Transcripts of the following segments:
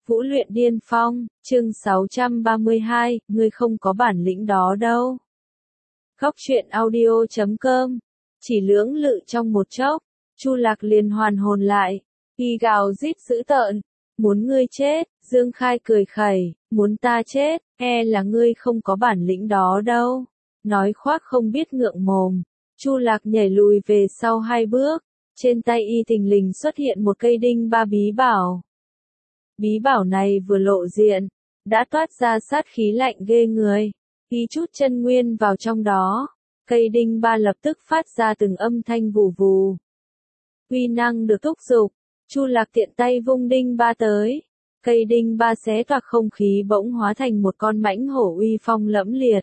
Vũ luyện điên phong, chương 632, ngươi không có bản lĩnh đó đâu. Góc truyện audio.com, chỉ lưỡng lự trong một chốc, Chu Lạc liền hoàn hồn lại, y gào rít dữ tợn, muốn ngươi chết, Dương Khai cười khẩy, muốn ta chết, là ngươi không có bản lĩnh đó đâu. Nói khoác không biết ngượng mồm, Chu Lạc nhảy lùi về sau 2 bước, trên tay y thình lình xuất hiện một cây đinh ba bí bảo. Bí bảo này vừa lộ diện, đã toát ra sát khí lạnh ghê người, y chút chân nguyên vào trong đó, cây đinh ba lập tức phát ra từng âm thanh vù vù. Uy năng được thúc giục, Chu Lạc tiện tay vung đinh ba tới, cây đinh ba xé toạc không khí bỗng hóa thành một con mãnh hổ uy phong lẫm liệt.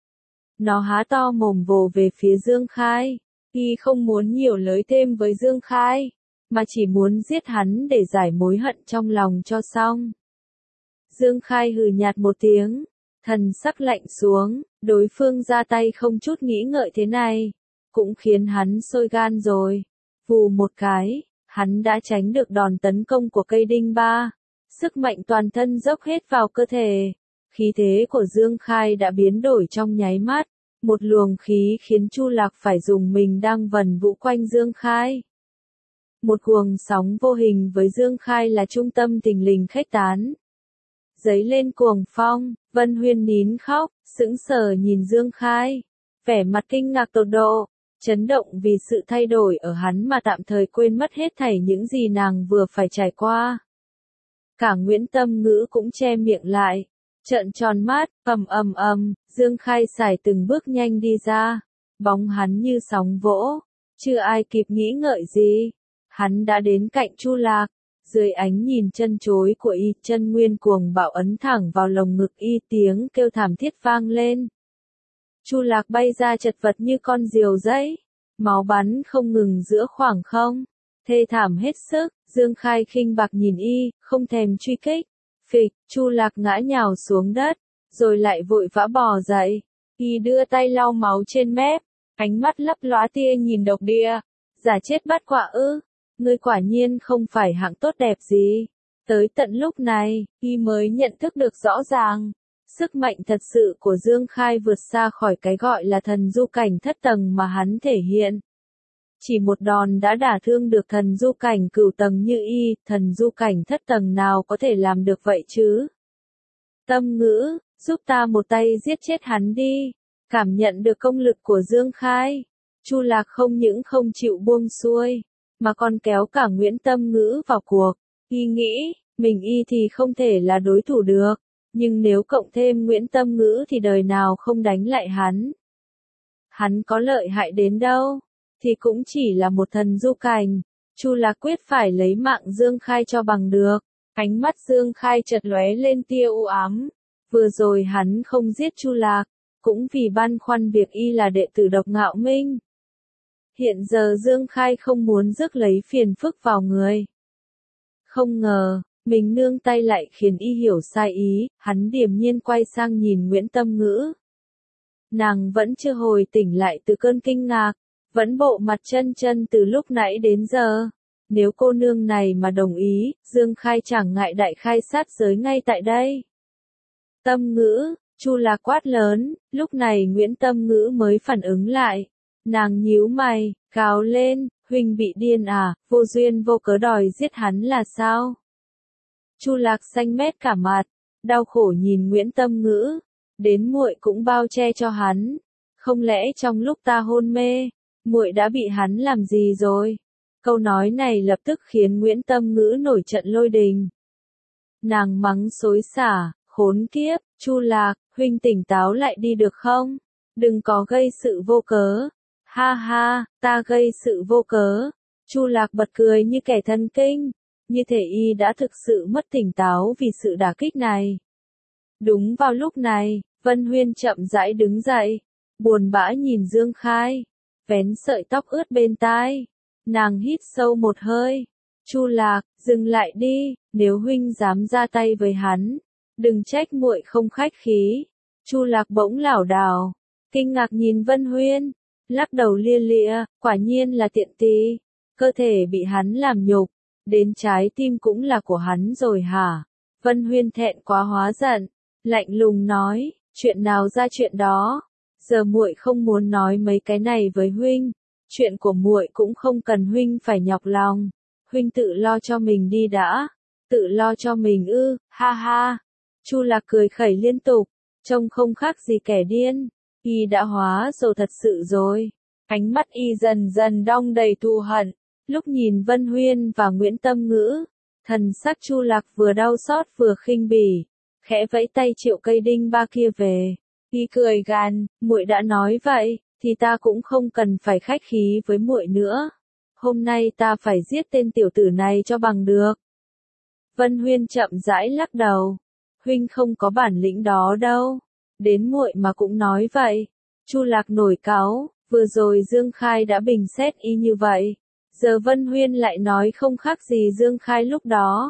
Nó há to mồm vồ về phía Dương Khai, y không muốn nhiều lời thêm với Dương Khai, mà chỉ muốn giết hắn để giải mối hận trong lòng cho xong. Dương Khai hừ nhạt một tiếng, thần sắc lạnh xuống, đối phương ra tay không chút nghĩ ngợi thế này, cũng khiến hắn sôi gan rồi. Vù một cái, hắn đã tránh được đòn tấn công của cây đinh ba, sức mạnh toàn thân dốc hết vào cơ thể. Khí thế của Dương Khai đã biến đổi trong nháy mắt, một luồng khí khiến Chu Lạc phải dùng mình đang vần vũ quanh Dương Khai. Một cuồng sóng vô hình với Dương Khai là trung tâm thình lình khuếch tán. Dấy lên cuồng phong, Vân Huyên nín khóc, sững sờ nhìn Dương Khai, vẻ mặt kinh ngạc tột độ, chấn động vì sự thay đổi ở hắn mà tạm thời quên mất hết thảy những gì nàng vừa phải trải qua. Cả Nguyễn Tâm Ngữ cũng che miệng lại, trợn tròn mắt, Dương Khai sải từng bước nhanh đi ra, bóng hắn như sóng vỗ, chưa ai kịp nghĩ ngợi gì. Hắn đã đến cạnh Chu Lạc, dưới ánh nhìn chân chối của y, chân nguyên cuồng bạo ấn thẳng vào lồng ngực y, tiếng kêu thảm thiết vang lên. Chu Lạc bay ra chật vật như con diều dẫy, máu bắn không ngừng giữa khoảng không, thê thảm hết sức. Dương Khai khinh bạc nhìn y, không thèm truy kích. Phịch, Chu Lạc ngã nhào xuống đất, rồi lại vội vã bò dậy. Y đưa tay lau máu trên mép, ánh mắt lấp lóa tia nhìn độc địa. Giả chết bắt quả ư? Ngươi quả nhiên không phải hạng tốt đẹp gì. Tới tận lúc này, y mới nhận thức được rõ ràng. Sức mạnh thật sự của Dương Khai vượt xa khỏi cái gọi là thần du cảnh thất tầng mà hắn thể hiện. Chỉ một đòn đã đả thương được thần du cảnh cửu tầng như y, thần du cảnh thất tầng nào có thể làm được vậy chứ? Tâm Ngữ, giúp ta một tay giết chết hắn đi. Cảm nhận được công lực của Dương Khai, Chu Lạc không những không chịu buông xuôi, mà còn kéo cả Nguyễn Tâm Ngữ vào cuộc. Y nghĩ, mình y thì không thể là đối thủ được, nhưng nếu cộng thêm Nguyễn Tâm Ngữ thì đời nào không đánh lại hắn. Hắn có lợi hại đến đâu, thì cũng chỉ là một thần du cảnh. Chu Lạc quyết phải lấy mạng Dương Khai cho bằng được. Ánh mắt Dương Khai chợt lóe lên tia u ám. Vừa rồi hắn không giết Chu Lạc, cũng vì băn khoăn việc y là đệ tử Độc Ngạo Minh. Hiện giờ Dương Khai không muốn rước lấy phiền phức vào người. Không ngờ, mình nương tay lại khiến y hiểu sai ý, hắn điềm nhiên quay sang nhìn Nguyễn Tâm Ngữ. Nàng vẫn chưa hồi tỉnh lại từ cơn kinh ngạc, vẫn bộ mặt chân chân từ lúc nãy đến giờ. Nếu cô nương này mà đồng ý, Dương Khai chẳng ngại đại khai sát giới ngay tại đây. Tâm Ngữ, Chu Lạc quát lớn, lúc này Nguyễn Tâm Ngữ mới phản ứng lại. Nàng nhíu mày, gào lên, huynh bị điên à, vô duyên vô cớ đòi giết hắn là sao? Chu Lạc xanh mét cả mặt, đau khổ nhìn Nguyễn Tâm Ngữ, đến muội cũng bao che cho hắn, không lẽ trong lúc ta hôn mê, muội đã bị hắn làm gì rồi? Câu nói này lập tức khiến Nguyễn Tâm Ngữ nổi trận lôi đình. Nàng mắng xối xả, khốn kiếp, Chu Lạc, huynh tỉnh táo lại đi được không? Đừng có gây sự vô cớ. Ha ha, ta gây sự vô cớ. Chu Lạc bật cười như kẻ thần kinh, như thể y đã thực sự mất tỉnh táo vì sự đả kích này. Đúng vào lúc này, Vân Huyên chậm rãi đứng dậy, buồn bã nhìn Dương Khai, vén sợi tóc ướt bên tai. Nàng hít sâu một hơi. Chu Lạc, dừng lại đi, nếu huynh dám ra tay với hắn, đừng trách muội không khách khí. Chu Lạc bỗng lảo đảo, kinh ngạc nhìn Vân Huyên, lắc đầu lia lịa, quả nhiên là tiện tì, cơ thể bị hắn làm nhục, đến trái tim cũng là của hắn rồi hả? Vân Huyên thẹn quá hóa giận, lạnh lùng nói, chuyện nào ra chuyện đó, giờ muội không muốn nói mấy cái này với huynh, chuyện của muội cũng không cần huynh phải nhọc lòng, huynh tự lo cho mình đi đã. Tự lo cho mình ư, ha ha. Chu Lạc cười khẩy liên tục, trông không khác gì kẻ điên, y đã hóa rồ thật sự rồi. Ánh mắt y dần dần đong đầy thù hận, lúc nhìn Vân Huyên và Nguyễn Tâm Ngữ, thần sắc Chu Lạc vừa đau xót vừa khinh bỉ, khẽ vẫy tay triệu cây đinh ba kia về. Y cười gằn, muội đã nói vậy, thì ta cũng không cần phải khách khí với muội nữa. Hôm nay ta phải giết tên tiểu tử này cho bằng được. Vân Huyên chậm rãi lắc đầu, huynh không có bản lĩnh đó đâu, đến muội mà cũng nói vậy. Chu Lạc nổi cáu, vừa rồi Dương Khai đã bình xét y như vậy, giờ Vân Huyên lại nói không khác gì Dương Khai lúc đó.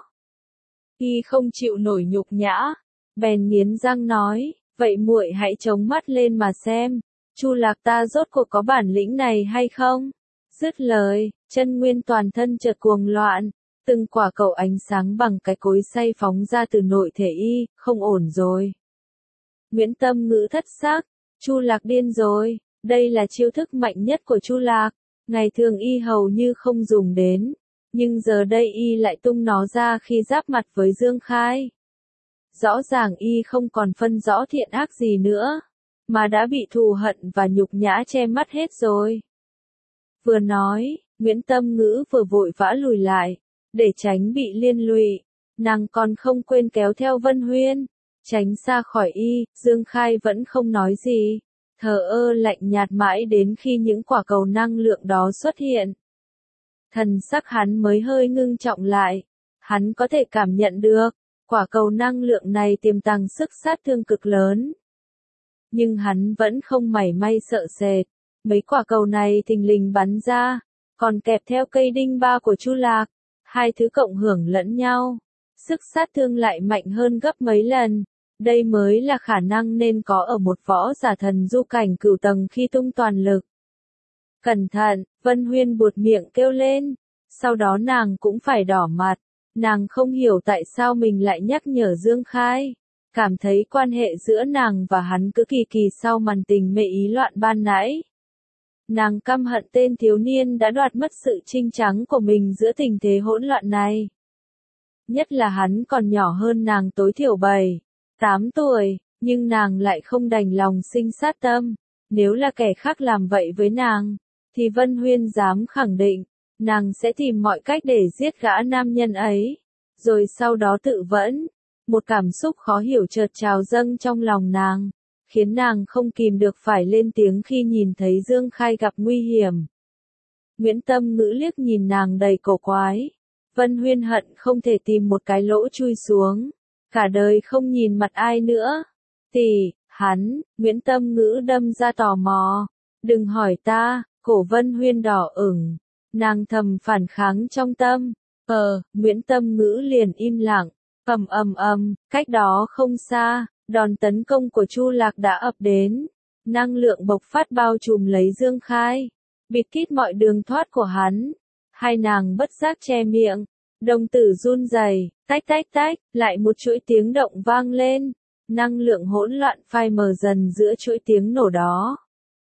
Y không chịu nổi nhục nhã, bèn nghiến răng nói, vậy muội hãy chống mắt lên mà xem, Chu Lạc ta rốt cuộc có bản lĩnh này hay không? Dứt lời, chân nguyên toàn thân chợt cuồng loạn, từng quả cầu ánh sáng bằng cái cối xay phóng ra từ nội thể y, không ổn rồi. Nguyễn Tâm Ngữ thất sắc, Chu Lạc điên rồi, đây là chiêu thức mạnh nhất của Chu Lạc, ngày thường y hầu như không dùng đến, nhưng giờ đây y lại tung nó ra khi giáp mặt với Dương Khai. Rõ ràng y không còn phân rõ thiện ác gì nữa, mà đã bị thù hận và nhục nhã che mắt hết rồi. Vừa nói, Nguyễn Tâm Ngữ vừa vội vã lùi lại, để tránh bị liên lụy, nàng còn không quên kéo theo Vân Huyên, tránh xa khỏi y. Dương Khai vẫn không nói gì, thờ ơ lạnh nhạt mãi đến khi những quả cầu năng lượng đó xuất hiện. Thần sắc hắn mới hơi ngưng trọng lại, hắn có thể cảm nhận được, quả cầu năng lượng này tiềm tàng sức sát thương cực lớn. Nhưng hắn vẫn không mảy may sợ sệt, mấy quả cầu này thình lình bắn ra, còn kẹp theo cây đinh ba của Chu Lạc, hai thứ cộng hưởng lẫn nhau, sức sát thương lại mạnh hơn gấp mấy lần. Đây mới là khả năng nên có ở một võ giả thần du cảnh cửu tầng khi tung toàn lực. Cẩn thận, Vân Huyên buột miệng kêu lên, sau đó nàng cũng phải đỏ mặt, nàng không hiểu tại sao mình lại nhắc nhở Dương Khai, cảm thấy quan hệ giữa nàng và hắn cứ kỳ kỳ sau màn tình mê ý loạn ban nãy. Nàng căm hận tên thiếu niên đã đoạt mất sự trinh trắng của mình giữa tình thế hỗn loạn này. Nhất là hắn còn nhỏ hơn nàng tối thiểu 7-8 tuổi, nhưng nàng lại không đành lòng sinh sát tâm. Nếu là kẻ khác làm vậy với nàng, thì Vân Huyên dám khẳng định, nàng sẽ tìm mọi cách để giết gã nam nhân ấy, rồi sau đó tự vẫn. Một cảm xúc khó hiểu chợt trào dâng trong lòng nàng, khiến nàng không kìm được phải lên tiếng khi nhìn thấy Dương Khai gặp nguy hiểm. Nguyễn Tâm Ngữ liếc nhìn nàng đầy cổ quái. Vân Huyên hận không thể tìm một cái lỗ chui xuống, cả đời không nhìn mặt ai nữa. Hắn, Nguyễn Tâm Ngữ đâm ra tò mò. Đừng hỏi ta, cổ Vân Huyên đỏ ửng. Nàng thầm phản kháng trong tâm. Nguyễn Tâm Ngữ liền im lặng. Cách đó không xa, đòn tấn công của Chu Lạc đã ập đến. Năng lượng bộc phát bao trùm lấy Dương Khai, bịt kín mọi đường thoát của hắn. Hai nàng bất giác che miệng, đồng tử run rẩy, tách tách tách, lại một chuỗi tiếng động vang lên. Năng lượng hỗn loạn phai mờ dần giữa chuỗi tiếng nổ đó.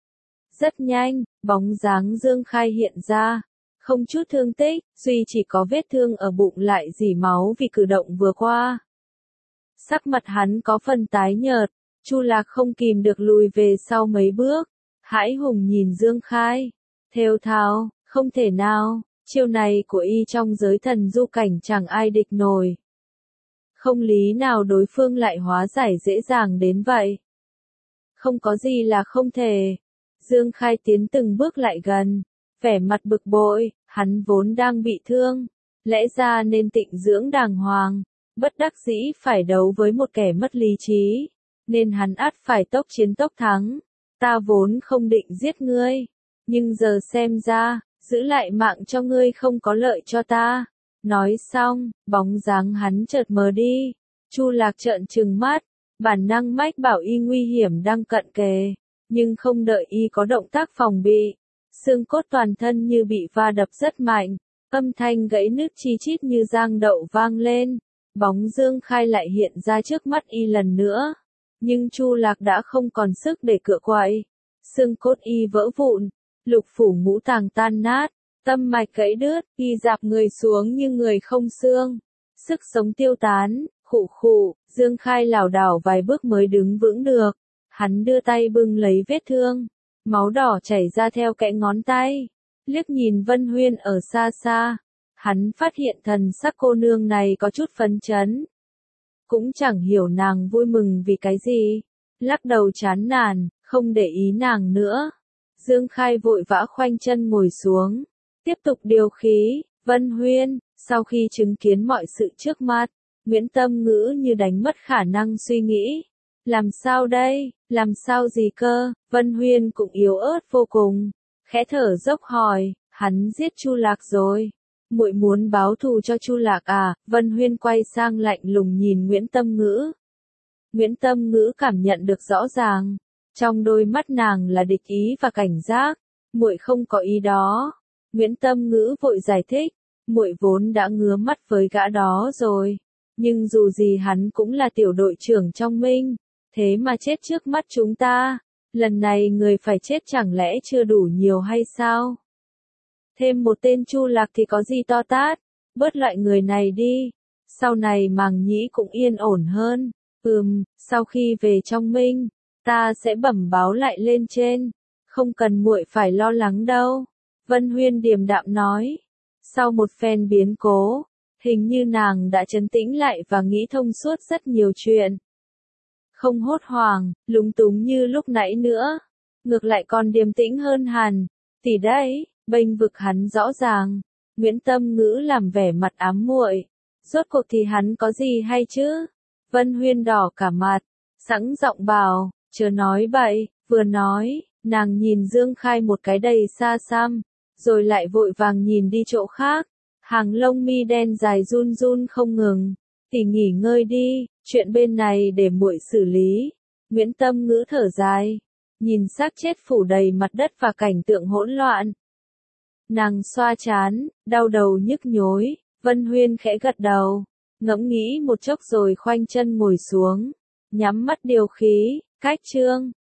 Rất nhanh, bóng dáng Dương Khai hiện ra, không chút thương tích, duy chỉ có vết thương ở bụng lại rỉ máu vì cử động vừa qua. Sắc mặt hắn có phần tái nhợt, Chu Lạc không kìm được lùi về sau mấy bước, hãi hùng nhìn Dương Khai, thều thào, không thể nào, chiêu này của y trong giới thần du cảnh chẳng ai địch nổi. Không lý nào đối phương lại hóa giải dễ dàng đến vậy. Không có gì là không thể. Dương Khai tiến từng bước lại gần, vẻ mặt bực bội, hắn vốn đang bị thương, lẽ ra nên tịnh dưỡng đàng hoàng, bất đắc dĩ phải đấu với một kẻ mất lý trí, nên hắn ắt phải tốc chiến tốc thắng. Ta vốn không định giết ngươi, nhưng giờ xem ra, giữ lại mạng cho ngươi không có lợi cho ta. Nói xong, bóng dáng hắn chợt mờ đi. Chu Lạc trợn trừng mắt, bản năng mách bảo y nguy hiểm đang cận kề, nhưng không đợi y có động tác phòng bị, xương cốt toàn thân như bị va đập rất mạnh, âm thanh gãy nứt chi chít như giang đậu vang lên. Bóng Dương Khai lại hiện ra trước mắt y lần nữa. Nhưng Chu Lạc đã không còn sức để cựa quậy. Xương cốt y vỡ vụn, lục phủ ngũ tạng tan nát, tâm mạch gãy đứt, y dạp người xuống như người không xương. Sức sống tiêu tán, khụ khụ, Dương Khai lảo đảo vài bước mới đứng vững được. Hắn đưa tay bưng lấy vết thương, máu đỏ chảy ra theo kẽ ngón tay. Liếc nhìn Vân Huyên ở xa xa, hắn phát hiện thần sắc cô nương này có chút phấn chấn. Cũng chẳng hiểu nàng vui mừng vì cái gì. Lắc đầu chán nản, không để ý nàng nữa. Dương Khai vội vã khoanh chân ngồi xuống, tiếp tục điều khí. Vân Huyên, sau khi chứng kiến mọi sự trước mắt, Nguyễn Tâm Ngữ như đánh mất khả năng suy nghĩ. Làm sao đây, làm sao gì cơ? Vân Huyên cũng yếu ớt vô cùng, khẽ thở dốc hỏi, hắn giết Chu Lạc rồi. Muội muốn báo thù cho Chu Lạc à? Vân Huyên quay sang lạnh lùng nhìn Nguyễn Tâm Ngữ. Nguyễn Tâm Ngữ cảm nhận được rõ ràng, trong đôi mắt nàng là địch ý và cảnh giác. Muội không có ý đó. Nguyễn Tâm Ngữ vội giải thích, muội vốn đã ngứa mắt với gã đó rồi, nhưng dù gì hắn cũng là tiểu đội trưởng trong Minh, thế mà chết trước mắt chúng ta, lần này người phải chết chẳng lẽ chưa đủ nhiều hay sao? Thêm một tên Chu Lạc thì có gì to tát, bớt loại người này đi, sau này Màng Nhĩ cũng yên ổn hơn. Sau khi về trong Minh, ta sẽ bẩm báo lại lên trên, không cần muội phải lo lắng đâu. Vân Huyên điềm đạm nói. Sau một phen biến cố, hình như nàng đã trấn tĩnh lại và nghĩ thông suốt rất nhiều chuyện. Không hốt hoảng, lúng túng như lúc nãy nữa, ngược lại còn điềm tĩnh hơn hẳn. Tỷ đấy, bênh vực hắn rõ ràng. Nguyễn Tâm Ngữ làm vẻ mặt ám muội. Rốt cuộc thì hắn có gì hay chứ? Vân Huyên đỏ cả mặt, sẵn giọng bảo, chớ nói bậy. Vừa nói, nàng nhìn Dương Khai một cái đầy xa xăm, rồi lại vội vàng nhìn đi chỗ khác. Hàng lông mi đen dài run run không ngừng. Tỷ nghỉ ngơi đi, chuyện bên này để muội xử lý. Nguyễn Tâm Ngữ thở dài, nhìn xác chết phủ đầy mặt đất và cảnh tượng hỗn loạn. Nàng xoa trán, đau đầu nhức nhối. Vân Huyên khẽ gật đầu, ngẫm nghĩ một chốc rồi khoanh chân ngồi xuống, nhắm mắt điều khí. Cách chương